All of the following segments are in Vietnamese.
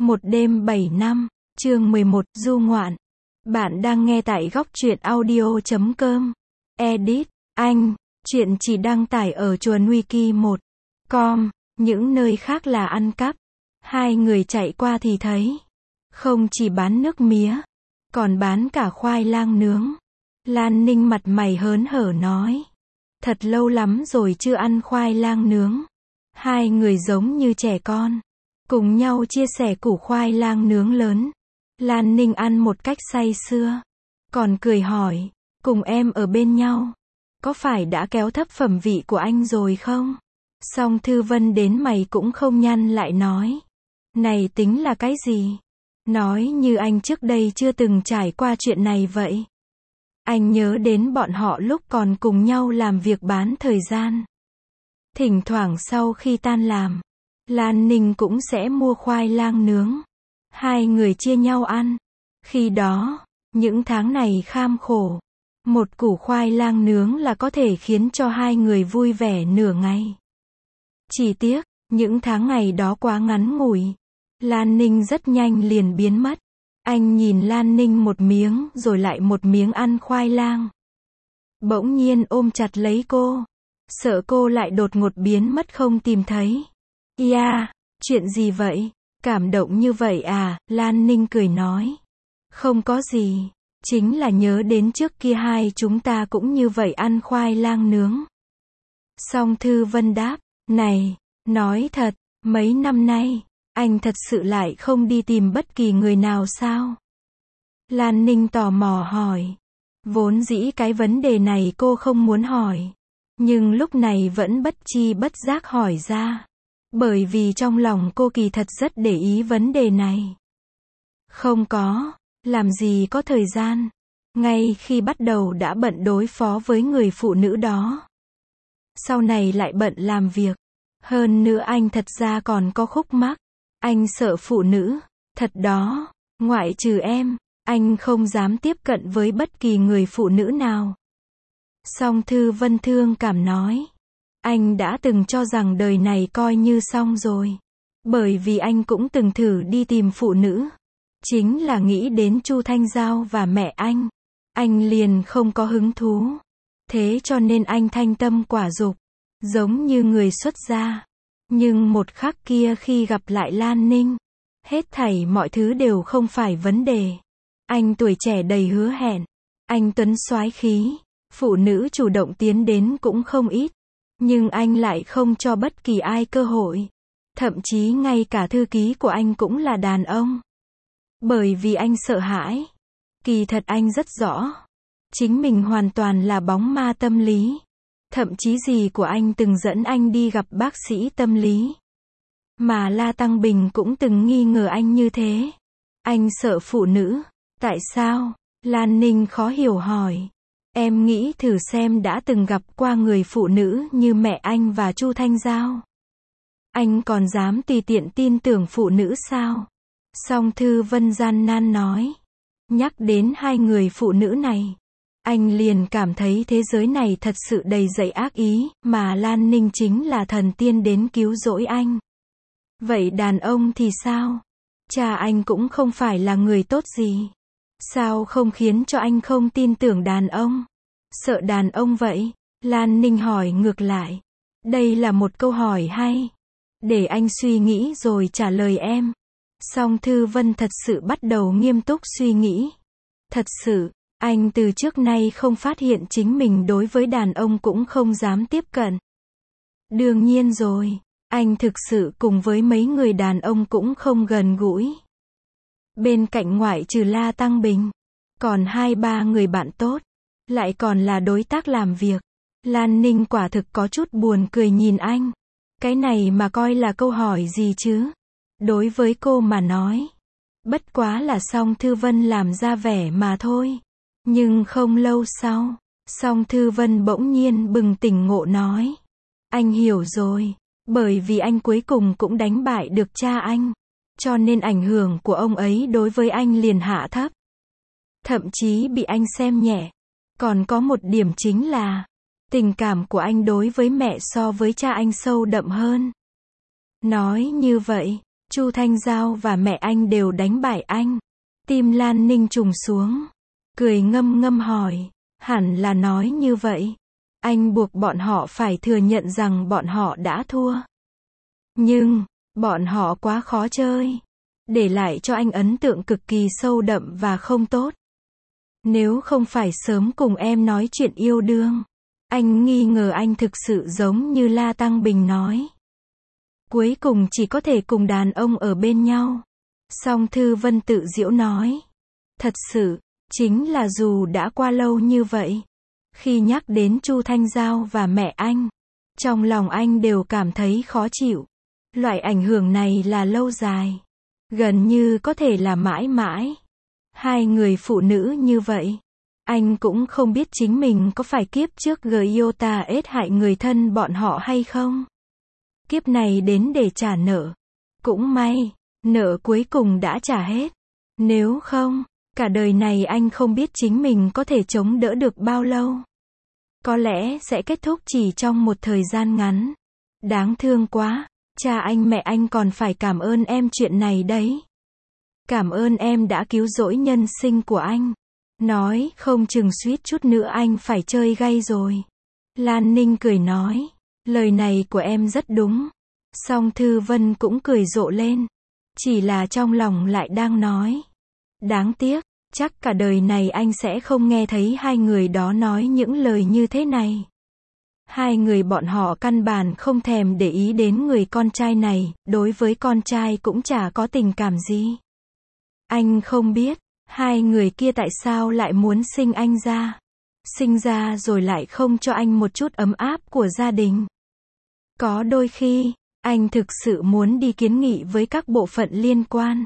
Một đêm 7 năm, chương 11, du ngoạn. Bạn đang nghe tại góc truyện audio.com. Edit, Anh. Chuyện chỉ đăng tải ở chuồn wiki1.com, những nơi khác là ăn cắp. Hai người chạy qua thì thấy, không chỉ bán nước mía, còn bán cả khoai lang nướng. Lan Ninh mặt mày hớn hở nói, thật lâu lắm rồi chưa ăn khoai lang nướng. Hai người giống như trẻ con, cùng nhau chia sẻ củ khoai lang nướng lớn. Lan Ninh ăn một cách say sưa, còn cười hỏi, cùng em ở bên nhau, có phải đã kéo thấp phẩm vị của anh rồi không? Song Thư Vân đến mày cũng không nhăn lại nói, này tính là cái gì? Nói như anh trước đây chưa từng trải qua chuyện này vậy. Anh nhớ đến bọn họ lúc còn cùng nhau làm việc bán thời gian. Thỉnh thoảng sau khi tan làm, Lan Ninh cũng sẽ mua khoai lang nướng. Hai người chia nhau ăn. Khi đó, những tháng này kham khổ, một củ khoai lang nướng là có thể khiến cho hai người vui vẻ nửa ngày. Chỉ tiếc, những tháng ngày đó quá ngắn ngủi. Lan Ninh rất nhanh liền biến mất. Anh nhìn Lan Ninh một miếng rồi lại một miếng ăn khoai lang. Bỗng nhiên ôm chặt lấy cô, sợ cô lại đột ngột biến mất không tìm thấy. Yeah, chuyện gì vậy? Cảm động như vậy à? Lan Ninh cười nói. Không có gì, chính là nhớ đến trước kia hai chúng ta cũng như vậy ăn khoai lang nướng. Song Thư Vân đáp, này, nói thật, mấy năm nay, anh thật sự lại không đi tìm bất kỳ người nào sao? Lan Ninh tò mò hỏi. Vốn dĩ cái vấn đề này cô không muốn hỏi, nhưng lúc này vẫn bất chi bất giác hỏi ra. Bởi vì trong lòng cô kỳ thật rất để ý vấn đề này. Không có, làm gì có thời gian. Ngay khi bắt đầu đã bận đối phó với người phụ nữ đó. Sau này lại bận làm việc. Hơn nữa anh thật ra còn có khúc mắc. Anh sợ phụ nữ. Thật đó, ngoại trừ em, anh không dám tiếp cận với bất kỳ người phụ nữ nào. Song Thư Vân thương cảm nói. Anh đã từng cho rằng đời này coi như xong rồi. Bởi vì anh cũng từng thử đi tìm phụ nữ. Chính là nghĩ đến Chu Thanh Giao và mẹ anh liền không có hứng thú. Thế cho nên anh thanh tâm quả dục, giống như người xuất gia. Nhưng một khắc kia khi gặp lại Lan Ninh, hết thảy mọi thứ đều không phải vấn đề. Anh tuổi trẻ đầy hứa hẹn, anh tuấn soái khí, phụ nữ chủ động tiến đến cũng không ít. Nhưng anh lại không cho bất kỳ ai cơ hội. Thậm chí ngay cả thư ký của anh cũng là đàn ông. Bởi vì anh sợ hãi. Kỳ thật anh rất rõ. Chính mình hoàn toàn là bóng ma tâm lý. Thậm chí dì của anh từng dẫn anh đi gặp bác sĩ tâm lý. Mà La Tăng Bình cũng từng nghi ngờ anh như thế. Anh sợ phụ nữ. Tại sao? Lan Ninh khó hiểu hỏi. Em nghĩ thử xem đã từng gặp qua người phụ nữ như mẹ anh và Chu Thanh Giao. Anh còn dám tùy tiện tin tưởng phụ nữ sao? Song Thư Vân gian nan nói. Nhắc đến hai người phụ nữ này, anh liền cảm thấy thế giới này thật sự đầy dẫy ác ý, mà Lan Ninh chính là thần tiên đến cứu rỗi anh. Vậy đàn ông thì sao? Cha anh cũng không phải là người tốt gì. Sao không khiến cho anh không tin tưởng đàn ông? Sợ đàn ông vậy? Lan Ninh hỏi ngược lại. Đây là một câu hỏi hay. Để anh suy nghĩ rồi trả lời em. Song Thư Vân thật sự bắt đầu nghiêm túc suy nghĩ. Thật sự, anh từ trước nay không phát hiện chính mình đối với đàn ông cũng không dám tiếp cận. Đương nhiên rồi, anh thực sự cùng với mấy người đàn ông cũng không gần gũi. Bên cạnh ngoại trừ La Tăng Bình, còn 2-3 người bạn tốt, lại còn là đối tác làm việc. Lan Ninh quả thực có chút buồn cười nhìn anh. Cái này mà coi là câu hỏi gì chứ? Đối với cô mà nói, bất quá là Song Thư Vân làm ra vẻ mà thôi. Nhưng không lâu sau, Song Thư Vân bỗng nhiên bừng tỉnh ngộ nói. Anh hiểu rồi, bởi vì anh cuối cùng cũng đánh bại được cha anh. Cho nên ảnh hưởng của ông ấy đối với anh liền hạ thấp. Thậm chí bị anh xem nhẹ. Còn có một điểm chính là, tình cảm của anh đối với mẹ so với cha anh sâu đậm hơn. Nói như vậy, Chu Thanh Giao và mẹ anh đều đánh bại anh. Tim Lan Ninh trùng xuống. Cười ngâm ngâm hỏi, hẳn là nói như vậy. Anh buộc bọn họ phải thừa nhận rằng bọn họ đã thua. Nhưng, bọn họ quá khó chơi. Để lại cho anh ấn tượng cực kỳ sâu đậm và không tốt. Nếu không phải sớm cùng em nói chuyện yêu đương, anh nghi ngờ anh thực sự giống như La Tăng Bình nói. Cuối cùng chỉ có thể cùng đàn ông ở bên nhau. Song Thư Vân tự giễu nói. Thật sự, chính là dù đã qua lâu như vậy, khi nhắc đến Chu Thanh Giao và mẹ anh, trong lòng anh đều cảm thấy khó chịu. Loại ảnh hưởng này là lâu dài, gần như có thể là mãi mãi. Hai người phụ nữ như vậy, anh cũng không biết chính mình có phải kiếp trước Giota ết hại người thân bọn họ hay không. Kiếp này đến để trả nợ. Cũng may, nợ cuối cùng đã trả hết. Nếu không, cả đời này anh không biết chính mình có thể chống đỡ được bao lâu. Có lẽ sẽ kết thúc chỉ trong một thời gian ngắn. Đáng thương quá, cha anh mẹ anh còn phải cảm ơn em chuyện này đấy. Cảm ơn em đã cứu rỗi nhân sinh của anh. Nói, không chừng suýt chút nữa anh phải chơi gay rồi. Lan Ninh cười nói, lời này của em rất đúng. Song Thư Vân cũng cười rộ lên. Chỉ là trong lòng lại đang nói. Đáng tiếc, chắc cả đời này anh sẽ không nghe thấy hai người đó nói những lời như thế này. Hai người bọn họ căn bản không thèm để ý đến người con trai này, đối với con trai cũng chả có tình cảm gì. Anh không biết, hai người kia tại sao lại muốn sinh anh ra. Sinh ra rồi lại không cho anh một chút ấm áp của gia đình. Có đôi khi, anh thực sự muốn đi kiến nghị với các bộ phận liên quan.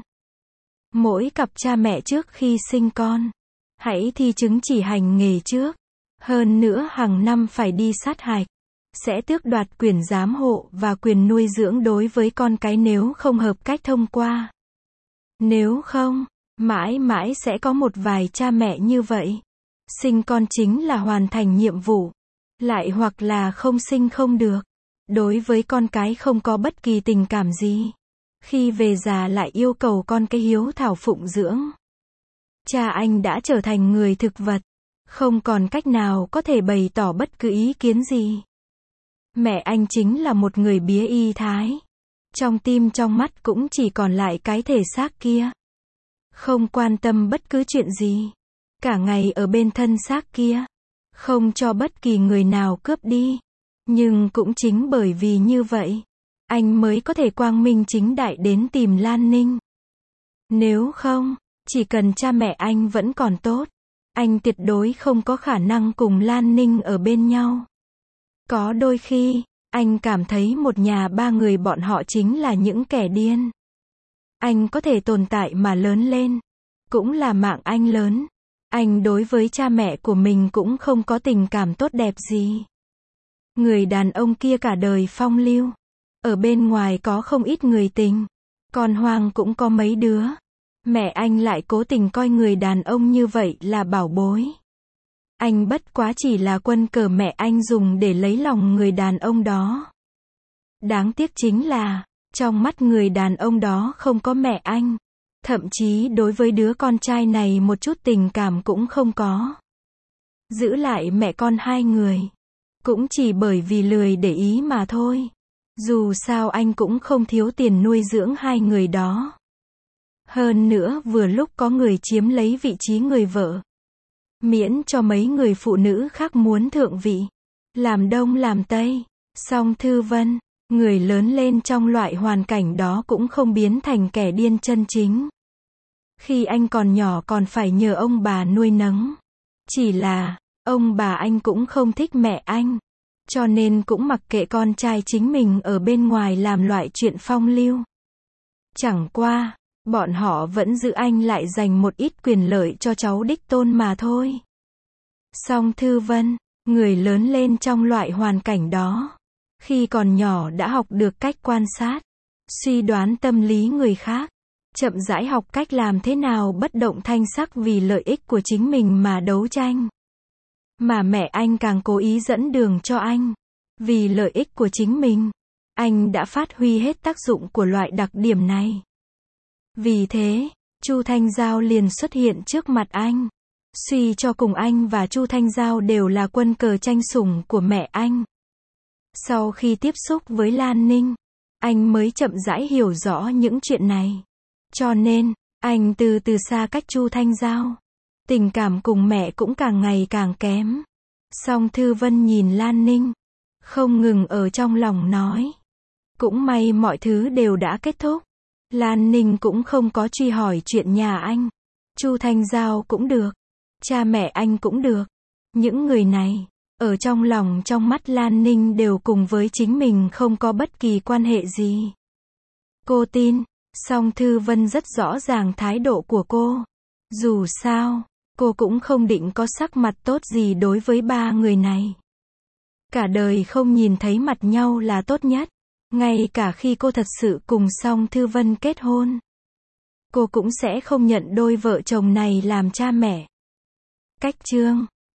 Mỗi cặp cha mẹ trước khi sinh con, hãy thi chứng chỉ hành nghề trước. Hơn nữa hàng năm phải đi sát hạch. Sẽ tước đoạt quyền giám hộ và quyền nuôi dưỡng đối với con cái nếu không hợp cách thông qua. Nếu không, mãi mãi sẽ có một vài cha mẹ như vậy. Sinh con chính là hoàn thành nhiệm vụ. Lại hoặc là không sinh không được. Đối với con cái không có bất kỳ tình cảm gì. Khi về già lại yêu cầu con cái hiếu thảo phụng dưỡng. Cha anh đã trở thành người thực vật. Không còn cách nào có thể bày tỏ bất cứ ý kiến gì. Mẹ anh chính là một người bía y thái. Trong tim trong mắt cũng chỉ còn lại cái thể xác kia. Không quan tâm bất cứ chuyện gì. Cả ngày ở bên thân xác kia. Không cho bất kỳ người nào cướp đi. Nhưng cũng chính bởi vì như vậy, anh mới có thể quang minh chính đại đến tìm Lan Ninh. Nếu không, chỉ cần cha mẹ anh vẫn còn tốt, anh tuyệt đối không có khả năng cùng Lan Ninh ở bên nhau. Có đôi khi, anh cảm thấy một nhà ba người bọn họ chính là những kẻ điên. Anh có thể tồn tại mà lớn lên. Cũng là mạng anh lớn. Anh đối với cha mẹ của mình cũng không có tình cảm tốt đẹp gì. Người đàn ông kia cả đời phong lưu. Ở bên ngoài có không ít người tình. Con hoang cũng có mấy đứa. Mẹ anh lại cố tình coi người đàn ông như vậy là bảo bối. Anh bất quá chỉ là quân cờ mẹ anh dùng để lấy lòng người đàn ông đó. Đáng tiếc chính là, trong mắt người đàn ông đó không có mẹ anh. Thậm chí đối với đứa con trai này một chút tình cảm cũng không có. Giữ lại mẹ con hai người. Cũng chỉ bởi vì lười để ý mà thôi. Dù sao anh cũng không thiếu tiền nuôi dưỡng hai người đó. Hơn nữa vừa lúc có người chiếm lấy vị trí người vợ. Miễn cho mấy người phụ nữ khác muốn thượng vị. Làm đông làm tây. Song Thư Vân, người lớn lên trong loại hoàn cảnh đó cũng không biến thành kẻ điên chân chính. Khi anh còn nhỏ còn phải nhờ ông bà nuôi nấng. Chỉ là, ông bà anh cũng không thích mẹ anh. Cho nên cũng mặc kệ con trai chính mình ở bên ngoài làm loại chuyện phong lưu. Chẳng qua, bọn họ vẫn giữ anh lại dành một ít quyền lợi cho cháu đích tôn mà thôi. Song Thư Vân, người lớn lên trong loại hoàn cảnh đó. Khi còn nhỏ đã học được cách quan sát, suy đoán tâm lý người khác. Chậm rãi học cách làm thế nào bất động thanh sắc vì lợi ích của chính mình mà đấu tranh. Mà mẹ anh càng cố ý dẫn đường cho anh. Vì lợi ích của chính mình. anh đã phát huy hết tác dụng của loại đặc điểm này. Vì thế, Chu Thanh Giao liền xuất hiện trước mặt anh. Suy cho cùng anh và Chu Thanh Giao đều là quân cờ tranh sủng của mẹ anh. Sau khi tiếp xúc với Lan Ninh, anh mới chậm rãi hiểu rõ những chuyện này. Cho nên, anh từ từ xa cách Chu Thanh Giao. Tình cảm cùng mẹ cũng càng ngày càng kém. Song Thư Vân nhìn Lan Ninh, không ngừng ở trong lòng nói. Cũng may mọi thứ đều đã kết thúc. Lan Ninh cũng không có truy hỏi chuyện nhà anh. Chu Thanh Giao cũng được. Cha mẹ anh cũng được. Những người này, ở trong lòng trong mắt Lan Ninh đều cùng với chính mình không có bất kỳ quan hệ gì. Cô tin, song Thư Vân rất rõ ràng thái độ của cô. Dù sao, cô cũng không định có sắc mặt tốt gì đối với ba người này. Cả đời không nhìn thấy mặt nhau là tốt nhất. Ngay cả khi cô thật sự cùng song Thư Vân kết hôn, cô cũng sẽ không nhận đôi vợ chồng này làm cha mẹ. Cách chương